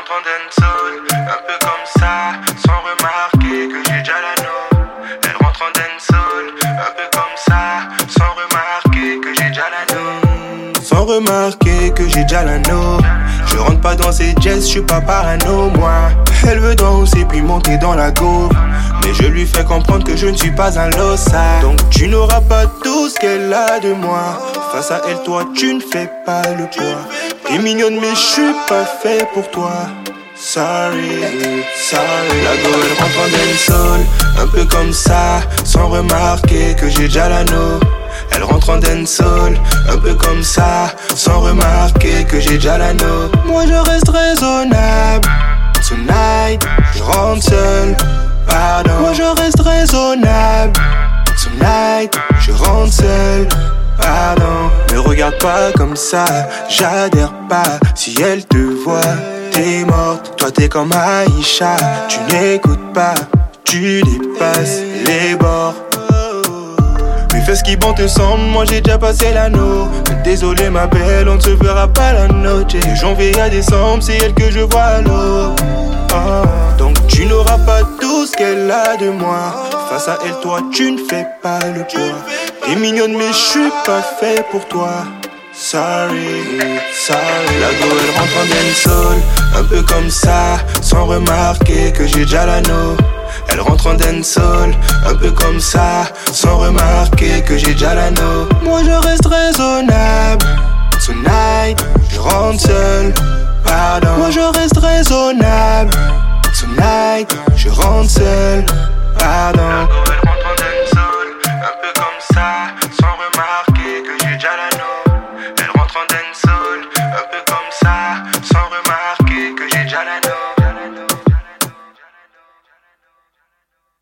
rentre en dancehall, un peu comme ça, sans remarquer que j'ai déjà l'anneau. Elle rentre en dancehall, un peu comme ça, sans remarquer que j'ai déjà l'anneau. Sans remarquer que j'ai déjà l'anneau. Je rentre pas dans ses jazz, je suis pas parano moi. Elle veut danser puis monter dans la go. Mais je lui fais comprendre que je ne suis pas un losa. Donc tu n'auras pas tout ce qu'elle a de moi. Face à elle, toi, tu ne fais pas le poids. T'es mignonne mais je suis pas fait pour toi. Sorry, sorry. La go elle rentre en dancehall, un peu comme ça, sans remarquer que j'ai déjà l'anneau. Elle rentre en dancehall, un peu comme ça, sans remarquer que j'ai déjà l'anneau. Moi je reste raisonnable. Tonight, je rentre seul. Pardon. Moi je reste raisonnable. Tonight, je rentre seul. Pardon. Me regarde pas comme ça, j'adhère pas. Si elle te voit, t'es morte. Toi t'es comme Aïcha, tu n'écoutes pas, tu dépasses les bords. Mais fais ce qui bon te semble, moi j'ai déjà passé l'anneau. Désolé ma belle, on ne se verra pas la noche. De janvier à décembre, c'est elle que je vois à l'eau. Donc tu n'auras pas tout ce qu'elle a de moi. Face à elle, toi, tu ne fais pas le poids. T'es mignonne mais je suis pas fait pour toi. Sorry, sorry. La go elle rentre en dancehall, un peu comme ça, sans remarquer que j'ai déjà l'anneau. Elle rentre en dancehall, un peu comme ça, sans remarquer que j'ai déjà l'anneau. Moi je reste raisonnable. Tonight, je rentre seul. Pardon. Moi je reste raisonnable. Tonight, je rentre seul. Pardon. La go elle rentre en dancehall, un peu comme ça, sans remarquer que j'ai déjà l'anneau. Elle rentre en dancehall.